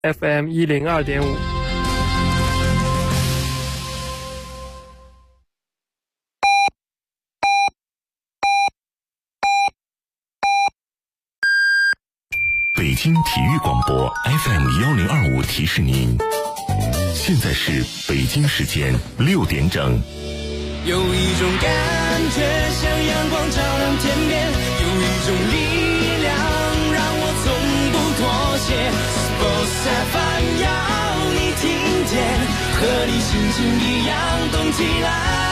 FM102.5。 北京体育广播 FM1025 提示您，现在是北京时间6点整。 有一种感觉像阳光照亮天边，有一种力量让我从不妥协。Sports FM 要你听见，和你心情一样动起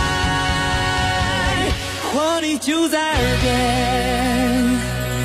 来，活力就在耳边。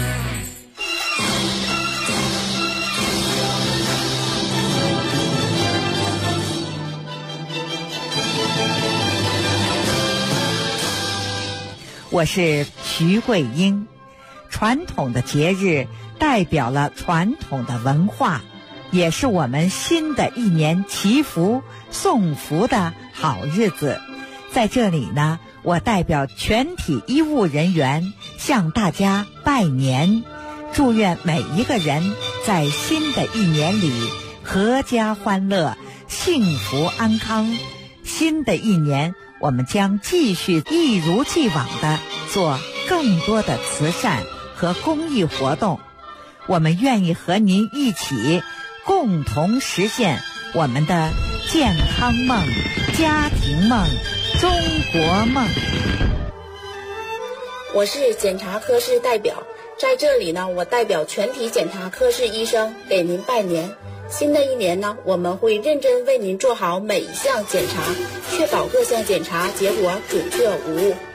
我是徐桂英。传统的节日代表了传统的文化，也是我们新的一年祈福送福的好日子。在这里呢，我代表全体医务人员向大家拜年，祝愿每一个人在新的一年里阖家欢乐，幸福安康。新的一年我们将继续一如既往地做更多的慈善和公益活动，我们愿意和您一起共同实现我们的健康梦、家庭梦、中国梦。 我是检查科室代表，在这里呢，我代表全体检查科室医生给您拜年。新的一年呢，我们会认真为您做好每一项检查，确保各项检查结果准确无误。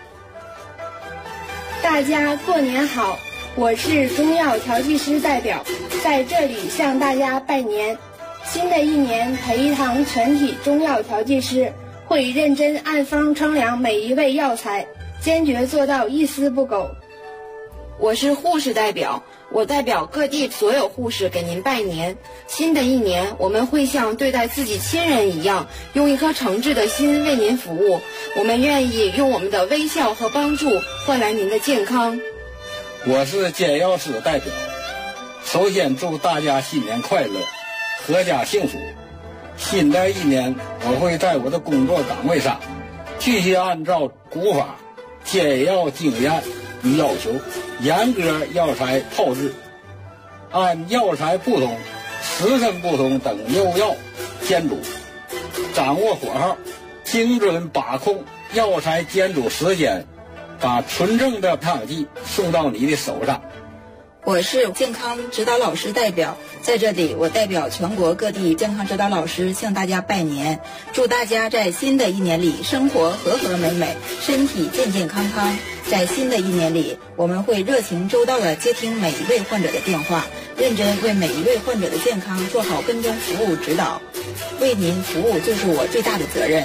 大家过年好，我是中药调剂师代表，在这里向大家拜年。新的一年，培一堂全体中药调剂师会认真按方称量每一味药材，坚决做到一丝不苟。 我是护士代表，我代表各地所有护士给您拜年。新的一年，我们会像对待自己亲人一样，用一颗诚挚的心为您服务。我们愿意用我们的微笑和帮助换来您的健康。 我是检药师代表，首先祝大家新年快乐，阖家幸福。新的一年，我会在我的工作岗位上继续按照古法检药经验与要求，严格药材炮制，按药材不同、时辰不同等用药煎煮，掌握火候，精准把控药材煎煮时间，把纯正的汤剂送到你的手上。 我是健康指导老师代表，在这里我代表全国各地健康指导老师向大家拜年，祝大家在新的一年里生活和和美美，身体健健康康。在新的一年里，我们会热情周到地接听每一位患者的电话，认真为每一位患者的健康做好跟踪服务指导，为您服务就是我最大的责任。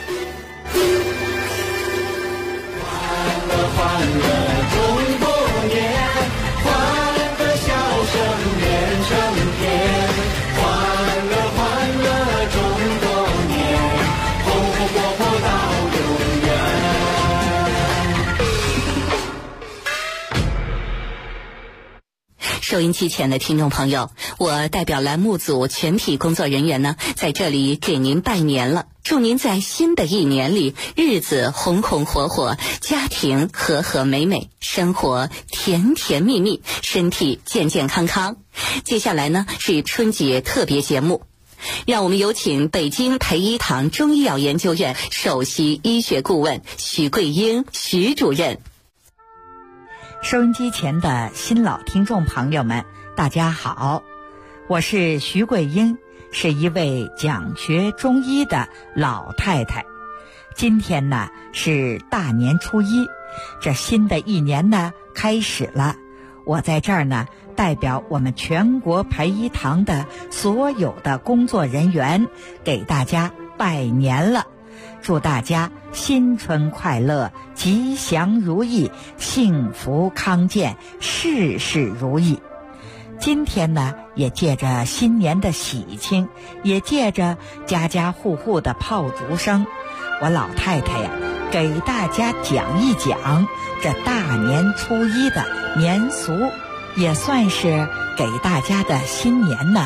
欢乐欢乐中国年，欢乐笑声连成片，欢乐欢乐中国年，红红火火到永远。 收音机前的听众朋友，我代表栏目组全体工作人员呢，在这里给您拜年了。祝您在新的一年里日子红红火火，家庭和和美美，生活甜甜蜜蜜，身体健健康康。接下来呢是春节特别节目，让我们有请北京培一堂中医药研究院首席医学顾问徐桂英徐主任。 收音机前的新老听众朋友们，大家好，我是徐桂英，是一位讲学中医的老太太。今天呢是大年初一，这新的一年呢开始了，我在这儿呢代表我们全国培一堂的所有的工作人员给大家拜年了，祝大家新春快乐，吉祥如意，幸福康健，事事如意。今天呢也借着新年的喜庆，也借着家家户户的炮竹声，我老太太呀给大家讲一讲这大年初一的年俗，也算是给大家的新年呢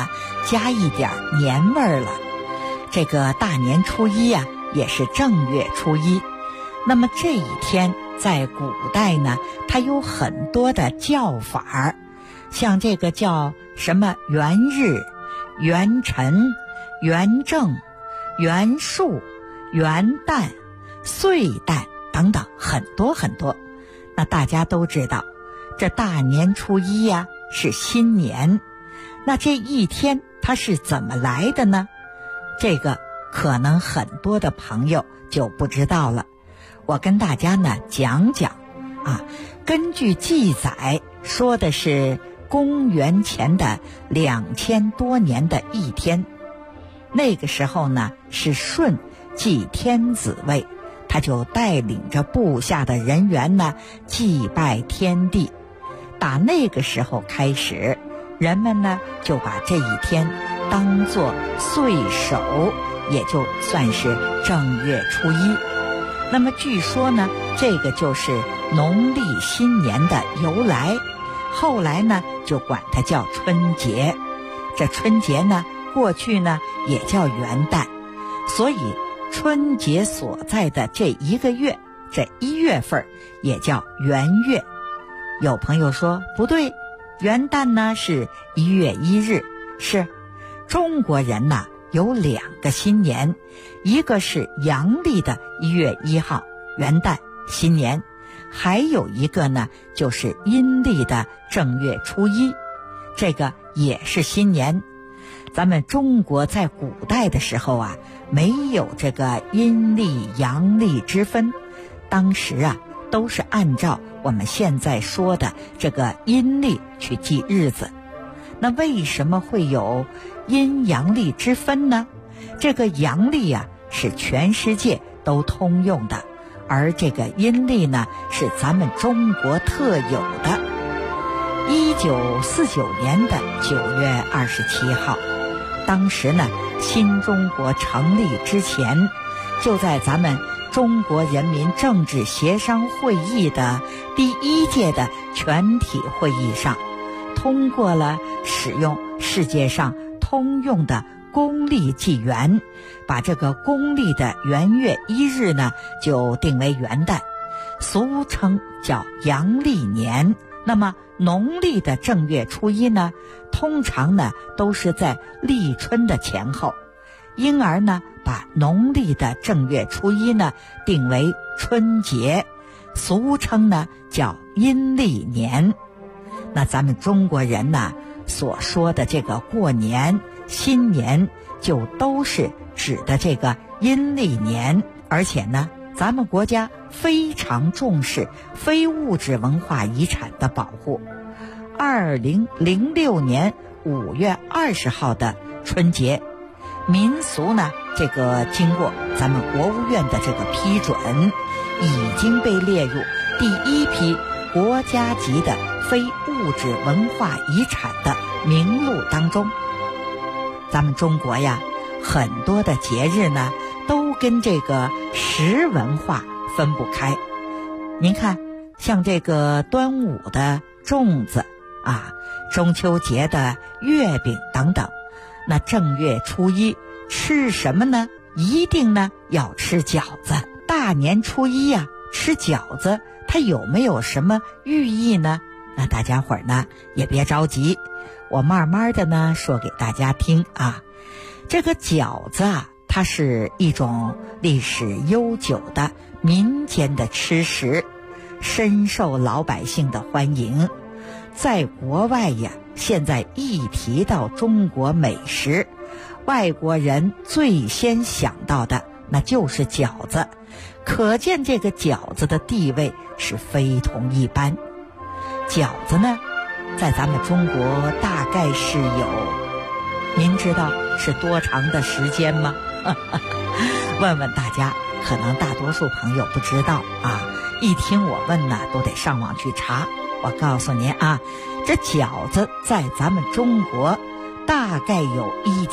加一点年味儿了。这个大年初一呀，也是正月初一。那么这一天在古代呢，它有很多的叫法儿，像这个叫什么元日、元辰、元正、元数、元旦、岁旦等等，很多很多。那大家都知道，这大年初一呀，是新年。那这一天它是怎么来的呢？这个可能很多的朋友就不知道了。我跟大家呢讲讲啊，根据记载说的是公元前的2000多年的一天。那个时候呢是舜继天子位，他就带领着部下的人员呢祭拜天地。打那个时候开始，人们呢就把这一天当作岁首，也就算是正月初一。那么据说呢，这个就是农历新年的由来，后来呢就管它叫春节。这春节呢过去呢也叫元旦，所以春节所在的这一个月，这1月份也叫元月。有朋友说不对，元旦呢是1月1日。是，中国人呢有2个新年，一个是阳历的1月1号元旦新年，还有一个呢就是阴历的正月初一，这个也是新年。咱们中国在古代的时候啊，没有这个阴历阳历之分，当时啊都是按照我们现在说的这个阴历去记日子。那为什么会有阴阳历之分呢？这个阳历啊是全世界都通用的，而这个阴历呢是咱们中国特有的。1949年的9月27号，当时呢新中国成立之前，就在咱们中国人民政治协商会议的第1届的全体会议上，通过了使用世界上通用的公历纪元，把这个公历的元月1日呢就定为元旦，俗称叫阳历年。那么农历的正月初一呢，通常呢都是在立春的前后，因而呢把农历的正月初一呢定为春节，俗称呢叫阴历年。那咱们中国人呢所说的这个过年新年，就都是指的这个阴历年。而且呢咱们国家非常重视非物质文化遗产的保护。2006年5月20号的春节，民俗呢这个经过咱们国务院的这个批准，已经被列入第1批国家级的非物质文化遗产的名录当中。咱们中国呀，很多的节日呢都跟这个食文化分不开。您看，像这个端午的粽子啊，中秋节的月饼等等，那正月初一吃什么呢？一定呢要吃饺子。大年初一呀，吃饺子它有没有什么寓意呢？那大家伙儿呢也别着急，我慢慢的呢说给大家听啊。这个饺子啊，它是一种历史悠久的民间的吃食，深受老百姓的欢迎。在国外呀，现在一提到中国美食，外国人最先想到的那就是饺子，可见这个饺子的地位是非同一般。饺子呢，在咱们中国大概是有，您知道是多长的时间吗？问问大家，可能大多数朋友不知道啊，一听我问呢都得上网去查。我告诉您啊，这饺子在咱们中国大概有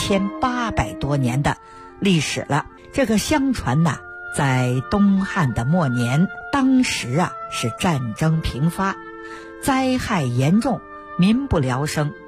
1800多年的历史了。这个相传呢，在东汉的末年，当时啊是战争频发，灾害严重，民不聊生。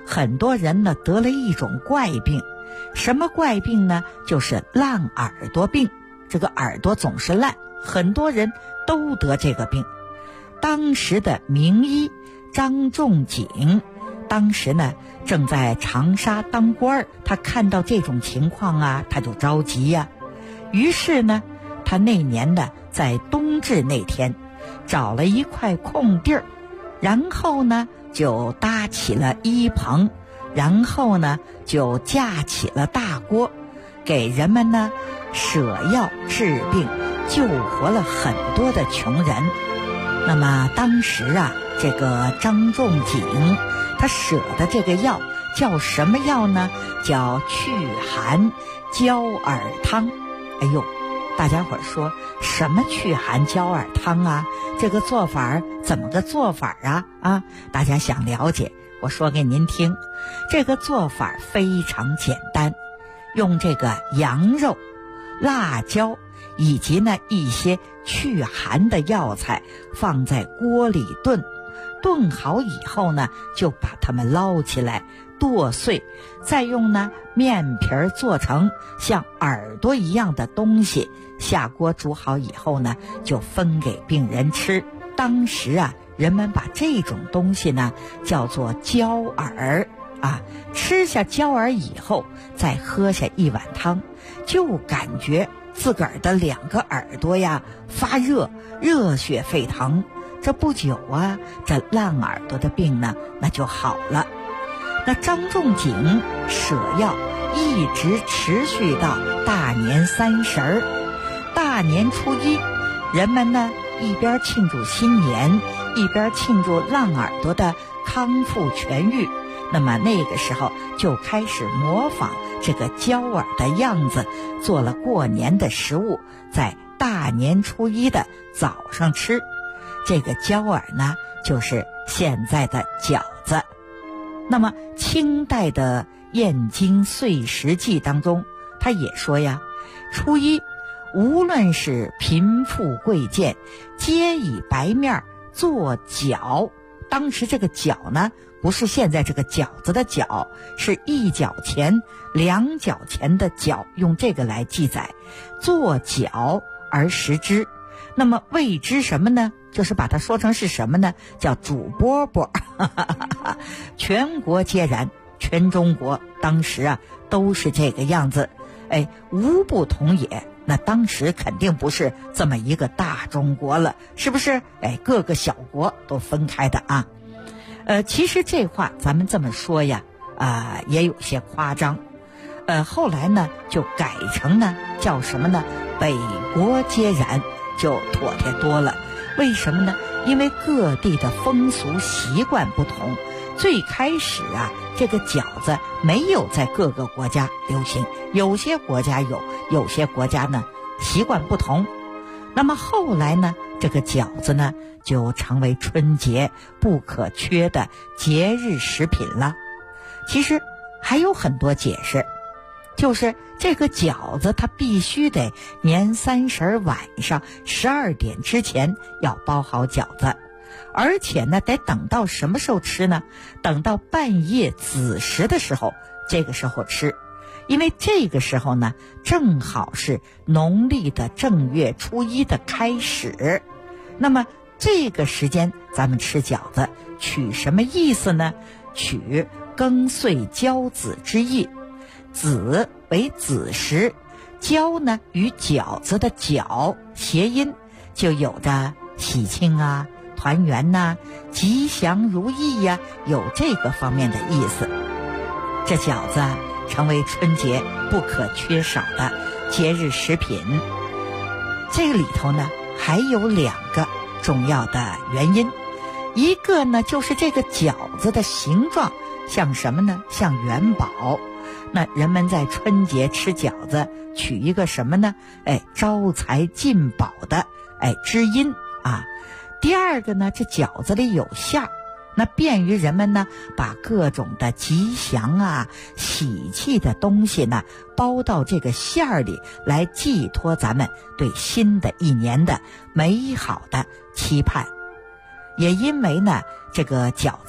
很多人呢得了一种怪病。什么怪病呢？就是烂耳朵病。这个耳朵总是烂，很多人都得这个病。当时的名医张仲景，当时呢正在长沙当官，他看到这种情况啊，他就着急呀。于是呢，他那年呢在冬至那天，找了一块空地儿，然后呢就搭起了衣棚，然后呢就架起了大锅，给人们呢舍药治病，救活了很多的穷人。那么当时啊，这个张仲景他舍的这个药叫什么药呢？叫祛寒焦耳汤。哎呦，大家伙说什么祛寒焦耳汤啊？这个做法怎么个做法啊？大家想了解，我说给您听。这个做法非常简单，用这个羊肉、辣椒以及呢一些祛寒的药材放在锅里炖，炖好以后呢，就把它们捞起来剁碎，再用呢面皮做成像耳朵一样的东西，下锅煮好以后呢，就分给病人吃。当时啊，人们把这种东西呢叫做焦耳啊。吃下焦耳以后，再喝下一碗汤，就感觉自个儿的两个耳朵呀发热，热血沸腾。这不久啊，这烂耳朵的病呢那就好了。那张仲景舍药一直持续到大年30，大年初一，人们呢一边庆祝新年，一边庆祝烂耳朵的康复痊愈。那么那个时候就开始模仿这个焦耳的样子，做了过年的食物，在大年初一的早上吃。这个焦耳呢，就是现在的饺子。那么清代的《燕京岁时记》当中，他也说呀，初一无论是贫富贵贱，皆以白面做饺。当时这个饺呢，不是现在这个饺子的饺，是1角钱、2角钱的角，用这个来记载。做饺而食之。那么谓之什么呢？就是把它说成是什么呢？叫煮饽饽。全国皆然，全中国当时啊都是这个样子。无不同也。那当时肯定不是这么一个大中国了，是不是？各个小国都分开的啊。其实这话咱们这么说呀，也有些夸张。后来呢就改成呢叫什么呢？北国皆然，就妥帖多了。为什么呢？因为各地的风俗习惯不同。最开始啊，这个饺子没有在各个国家流行，有些国家有，有些国家呢习惯不同。那么后来呢，这个饺子呢就成为春节不可缺的节日食品了。其实还有很多解释，就是这个饺子它必须得年30晚上12点之前要包好饺子，而且呢得等到什么时候吃呢？等到半夜子时的时候，这个时候吃。因为这个时候呢正好是农历的正月初一的开始。那么这个时间咱们吃饺子取什么意思呢？取庚岁交子之意。子为子时，交呢与饺子的饺谐音，就有着喜庆啊、团圆呐、吉祥如意呀，有这个方面的意思。这饺子成为春节不可缺少的节日食品。这个里头呢还有2个重要的原因。一个呢就是这个饺子的形状像什么呢？像元宝。那人们在春节吃饺子取一个什么呢？招财进宝的知音啊。第二个呢，这饺子里有馅儿，那便于人们呢把各种的吉祥啊、喜气的东西呢包到这个馅儿里，来寄托咱们对新的一年的美好的期盼。也因为呢这个饺子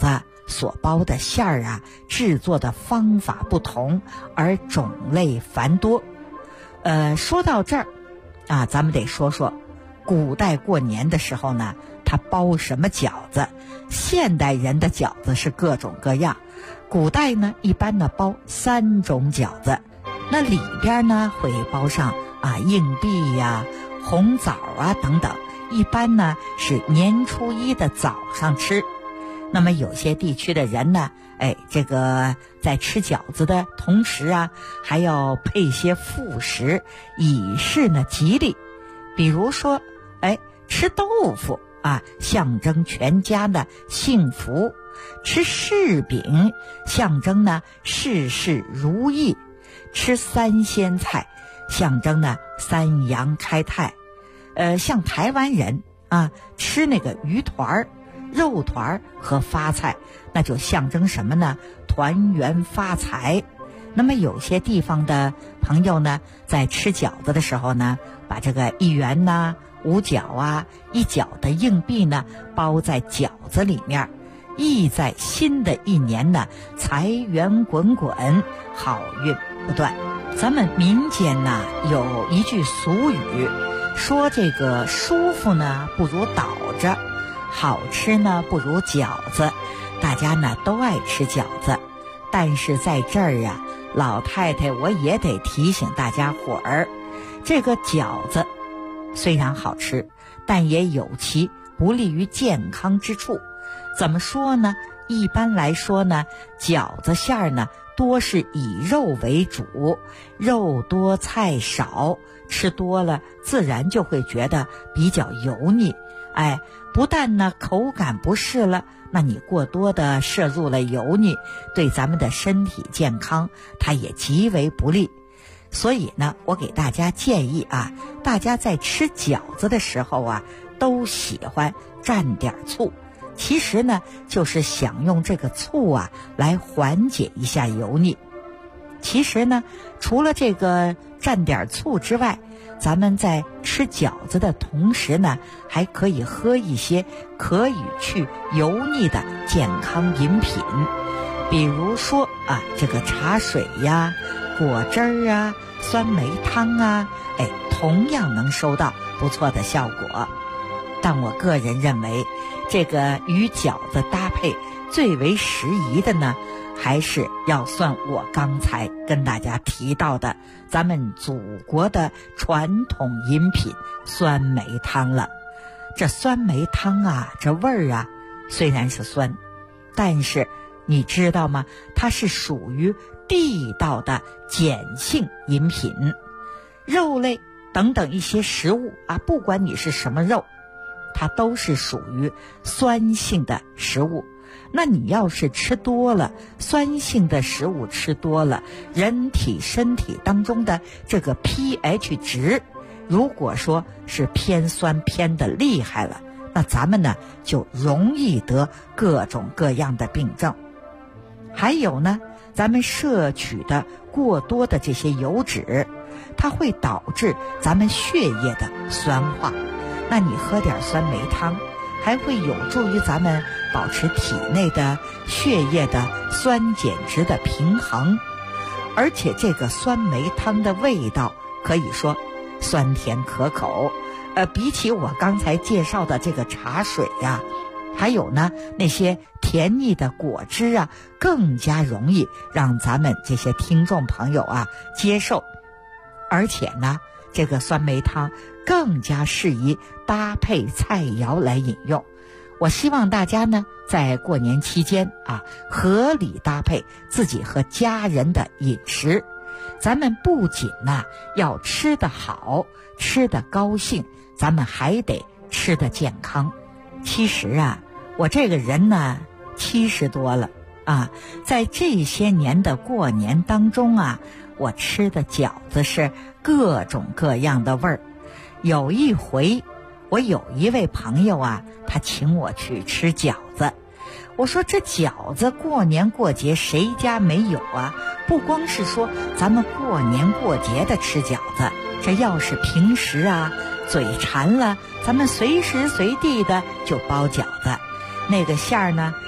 所包的馅儿啊，制作的方法不同，而种类繁多。说到这儿啊，咱们得说说古代过年的时候呢，他包什么饺子。现代人的饺子是各种各样，古代呢一般呢包3种饺子，那里边呢会包上硬币呀、红枣啊等等，一般呢是年初1的早上吃。那么有些地区的人呢，这个在吃饺子的同时啊，还要配些副食，以示呢吉利。比如说吃豆腐啊，象征全家的幸福；吃柿饼，象征呢事事如意；吃3鲜菜，象征呢3阳开泰。像台湾人啊，吃那个鱼团、肉团和发菜，那就象征什么呢？团圆发财。那么有些地方的朋友呢，在吃饺子的时候呢，把这个1元呐、5角啊、1角的硬币呢包在饺子里面，意在新的一年呢财源滚滚，好运不断。咱们民间呢有一句俗语，说这个舒服呢不如倒着，好吃呢不如饺子。大家呢都爱吃饺子，但是在这儿啊，老太太我也得提醒大家伙儿，这个饺子虽然好吃，但也有其不利于健康之处。怎么说呢？一般来说呢，饺子馅儿呢多是以肉为主，肉多菜少，吃多了自然就会觉得比较油腻。不但呢口感不适了，那你过多的摄入了油腻，对咱们的身体健康它也极为不利。所以呢，我给大家建议啊，大家在吃饺子的时候啊，都喜欢蘸点醋。其实呢，就是想用这个醋啊来缓解一下油腻。其实呢，除了这个蘸点醋之外，咱们在吃饺子的同时呢，还可以喝一些可以去油腻的健康饮品，比如说这个茶水呀、果汁儿啊、酸梅汤啊，同样能收到不错的效果。但我个人认为，这个与饺子搭配最为适宜的呢，还是要算我刚才跟大家提到的咱们祖国的传统饮品酸梅汤了。这酸梅汤啊，这味儿啊虽然是酸，但是你知道吗？它是属于地道的碱性饮品。肉类等等一些食物啊，不管你是什么肉，它都是属于酸性的食物。那你要是吃多了酸性的食物，吃多了，身体当中的这个 pH 值，如果说是偏酸偏的厉害了，那咱们呢就容易得各种各样的病症。还有呢，咱们摄取的过多的这些油脂，它会导致咱们血液的酸化。那你喝点酸梅汤，还会有助于咱们保持体内的血液的酸碱值的平衡。而且这个酸梅汤的味道可以说酸甜可口，比起我刚才介绍的这个茶水呀，还有呢那些甜腻的果汁啊，更加容易让咱们这些听众朋友啊接受。而且呢，这个酸梅汤更加适宜搭配菜肴来饮用。我希望大家呢在过年期间啊，合理搭配自己和家人的饮食。咱们不仅呢要吃得好，吃得高兴，咱们还得吃得健康。其实啊，我这个人呢70多了啊，在这些年的过年当中啊，我吃的饺子是各种各样的味儿。有一回我有一位朋友啊，他请我去吃饺子。我说这饺子过年过节谁家没有啊？不光是说咱们过年过节的吃饺子，这要是平时啊嘴馋了，咱们随时随地的就包饺子。那个馅儿呢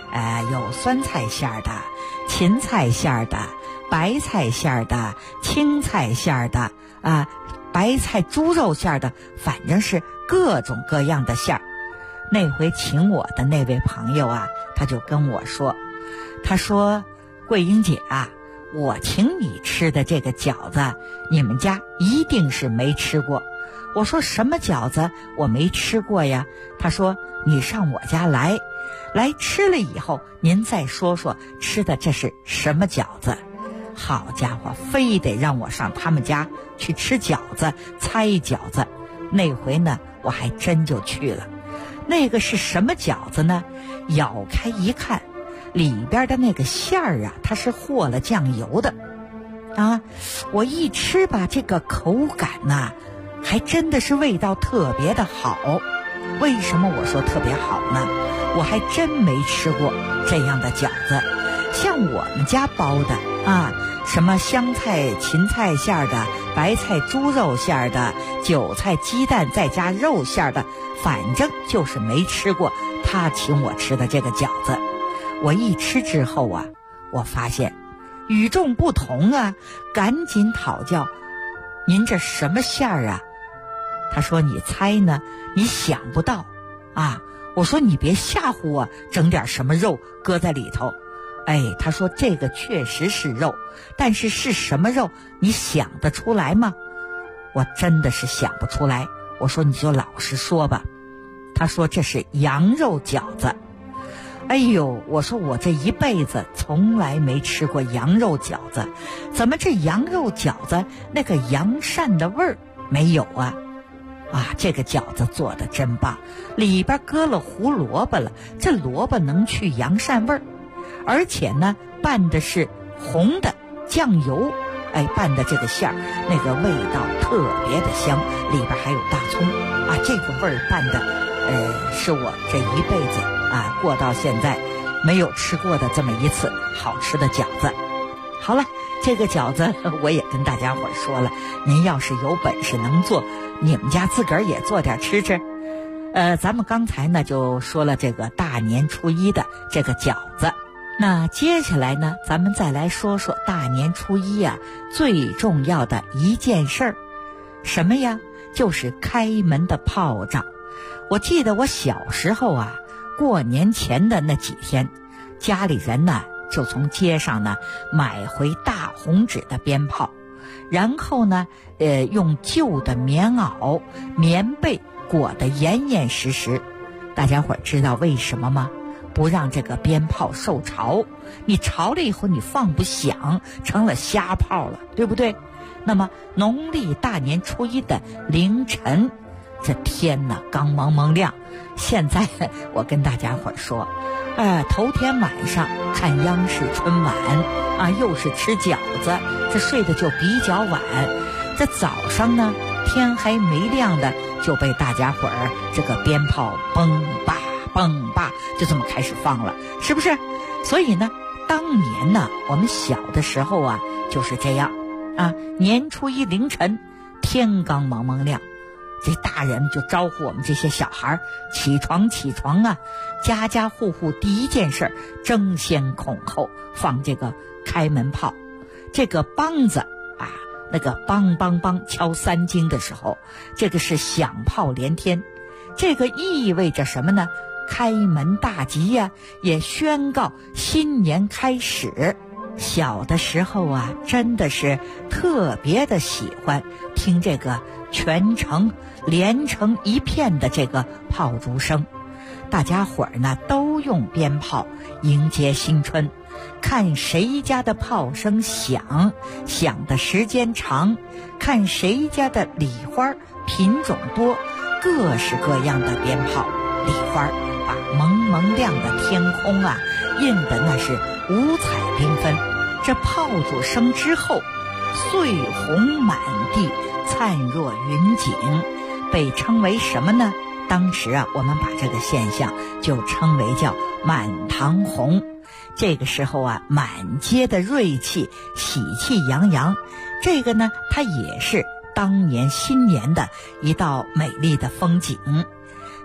有酸菜馅儿的、芹菜馅儿的、白菜馅儿的、青菜馅儿的白菜猪肉馅儿的，反正是各种各样的馅儿。那回请我的那位朋友啊，他就跟我说，他说桂英姐啊，我请你吃的这个饺子，你们家一定是没吃过。我说什么饺子我没吃过呀？他说你上我家来吃了以后，您再说说吃的这是什么饺子。好家伙，非得让我上他们家去吃饺子、猜饺子。那回呢，我还真就去了。那个是什么饺子呢？咬开一看，里边的那个馅儿啊，它是和了酱油的啊。我一吃吧，这个口感呐，还真的是味道特别的好。为什么我说特别好呢？我还真没吃过这样的饺子。像我们家包的啊，什么香菜芹菜馅儿的、白菜猪肉馅儿的、韭菜鸡蛋再加肉馅儿的，反正就是没吃过他请我吃的这个饺子。我一吃之后啊，我发现与众不同啊，赶紧讨教，您这什么馅儿啊？他说你猜呢？你想不到啊。我说你别吓唬我，整点什么肉搁在里头。他说这个确实是肉，但是是什么肉你想得出来吗？我真的是想不出来。我说你就老实说吧。他说这是羊肉饺子。我说我这一辈子从来没吃过羊肉饺子，怎么这羊肉饺子那个羊膻的味儿没有啊？这个饺子做得真棒，里边搁了胡萝卜了，这萝卜能去羊膻味儿，而且呢拌的是红的酱油，拌的这个馅儿那个味道特别的香，里边还有大葱这个味儿拌的是我这一辈子过到现在没有吃过的这么一次好吃的饺子。好了，这个饺子我也跟大家伙说了，您要是有本事能做，你们家自个儿也做点吃吃。咱们刚才呢就说了这个大年初一的这个饺子，那接下来呢，咱们再来说说大年初一啊最重要的一件事儿，什么呀？就是开门的炮仗。我记得我小时候啊，过年前的那几天，家里人呢就从街上呢买回大红纸的鞭炮，然后呢用旧的棉袄、棉被裹得严严实实。大家伙知道为什么吗？不让这个鞭炮受潮，你潮了以后你放不响，成了瞎炮了，对不对？那么农历大年初一的凌晨，这天呢刚蒙蒙亮。现在我跟大家伙说，头天晚上看央视春晚又是吃饺子，这睡得就比较晚。这早上呢天还没亮的，就被大家伙儿这个鞭炮嘣吧嘣吧就这么开始放了，是不是？所以呢当年呢我们小的时候啊就是这样年初一凌晨天刚蒙蒙亮，这大人就招呼我们这些小孩起床起床啊，家家户户第一件事争先恐后放这个开门炮。这个梆子那个梆梆梆敲三更的时候，这个是响炮连天，这个意味着什么呢？开门大吉呀，也宣告新年开始。小的时候啊，真的是特别的喜欢听这个全城连成一片的这个炮竹声。大家伙儿呢都用鞭炮迎接新春，看谁家的炮声响的时间长，看谁家的礼花品种多，各式各样的鞭炮礼花把蒙蒙亮的天空印得那是五彩缤纷。这炮竹声之后，碎红满地，灿若云锦，被称为什么呢？当时我们把这个现象就称为叫满堂红。这个时候满街的锐气，喜气洋洋。这个呢它也是当年新年的一道美丽的风景。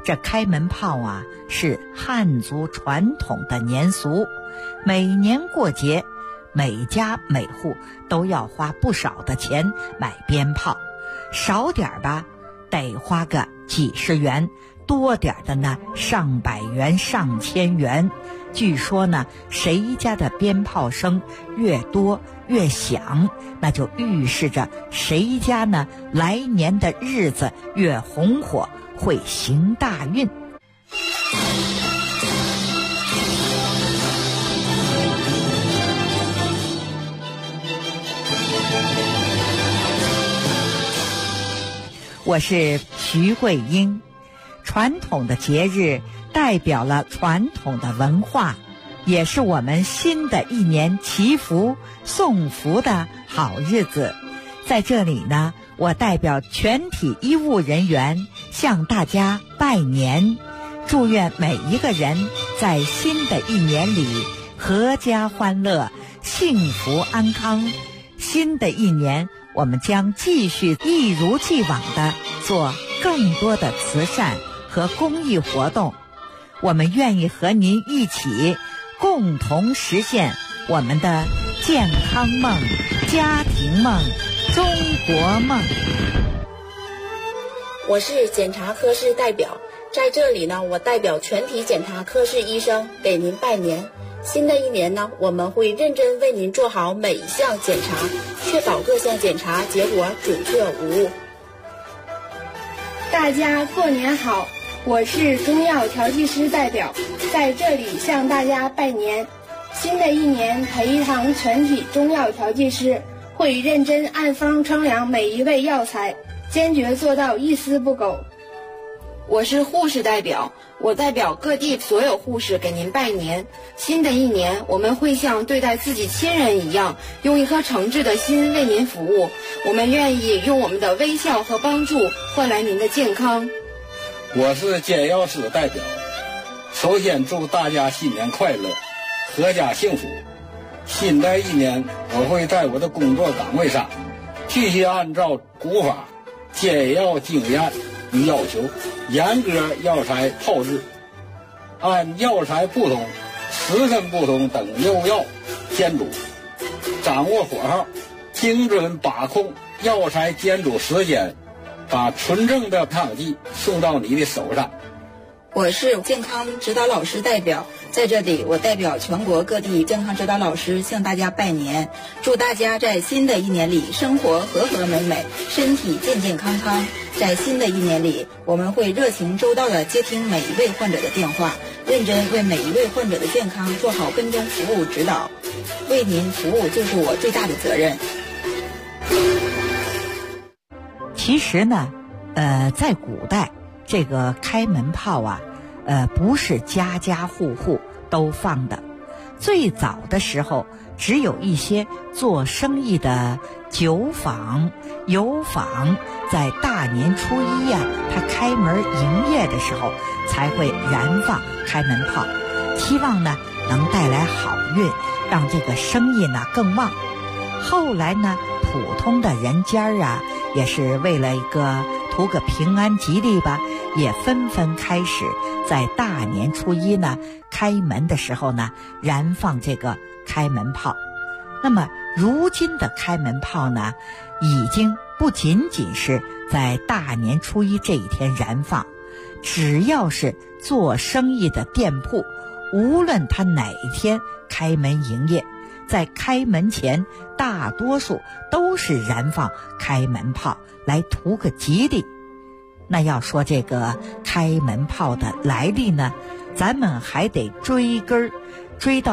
这开门炮啊，是汉族传统的年俗，每年过节，每家每户都要花不少的钱买鞭炮，少点吧，得花个几十元，多点的呢，上百元、上千元。据说呢，谁家的鞭炮声越多越响，那就预示着谁家呢来年的日子越红火，会行大运。我是徐桂英。传统的节日代表了传统的文化，也是我们新的一年祈福送福的好日子。在这里呢，我代表全体医务人员向大家拜年，祝愿每一个人在新的一年里阖家欢乐，幸福安康。新的一年，我们将继续一如既往地做更多的慈善和公益活动，我们愿意和您一起共同实现我们的健康梦、家庭梦、中国梦。 我是检查科室代表，在这里呢，我代表全体检查科室医生给您拜年。新的一年呢，我们会认真为您做好每一项检查，确保各项检查结果准确无误。 大家过年好，我是中药调剂师代表，在这里向大家拜年。新的一年，培一堂全体中药调剂师会认真按方称量每一味药材，坚决做到一丝不苟。 我是护士代表，我代表各地所有护士给您拜年。新的一年，我们会像对待自己亲人一样，用一颗诚挚的心为您服务。我们愿意用我们的微笑和帮助换来您的健康。 我是检药师代表，首先祝大家新年快乐，阖家幸福。新的一年，我会在我的工作岗位上继续按照古法检药经验与要求，严格药材炮制，按药材不同、时辰不同等用药煎煮，掌握火候，精准把控药材煎煮时间，把纯正的汤剂送到你的手上。 我是健康指导老师代表，在这里我代表全国各地健康指导老师向大家拜年，祝大家在新的一年里生活和和美美，身体健健康康。在新的一年里，我们会热情周到地接听每一位患者的电话，认真为每一位患者的健康做好跟踪服务指导。为您服务就是我最大的责任。 其实呢，在古代，这个开门炮啊，不是家家户户都放的。最早的时候，只有一些做生意的酒坊、油坊，在大年初一呀，他开门营业的时候，才会燃放开门炮，期望呢能带来好运，让这个生意呢更旺。后来呢，普通的人家啊，也是为了一个图个平安吉利吧，也纷纷开始在大年初一呢开门的时候呢燃放这个开门炮。那么如今的开门炮呢，已经不仅仅是在大年初一这一天燃放，只要是做生意的店铺，无论他哪一天开门营业，在开门前大多数都是燃放开门炮来图个吉利。那要说这个开门炮的来历呢，咱们还得追根儿，追到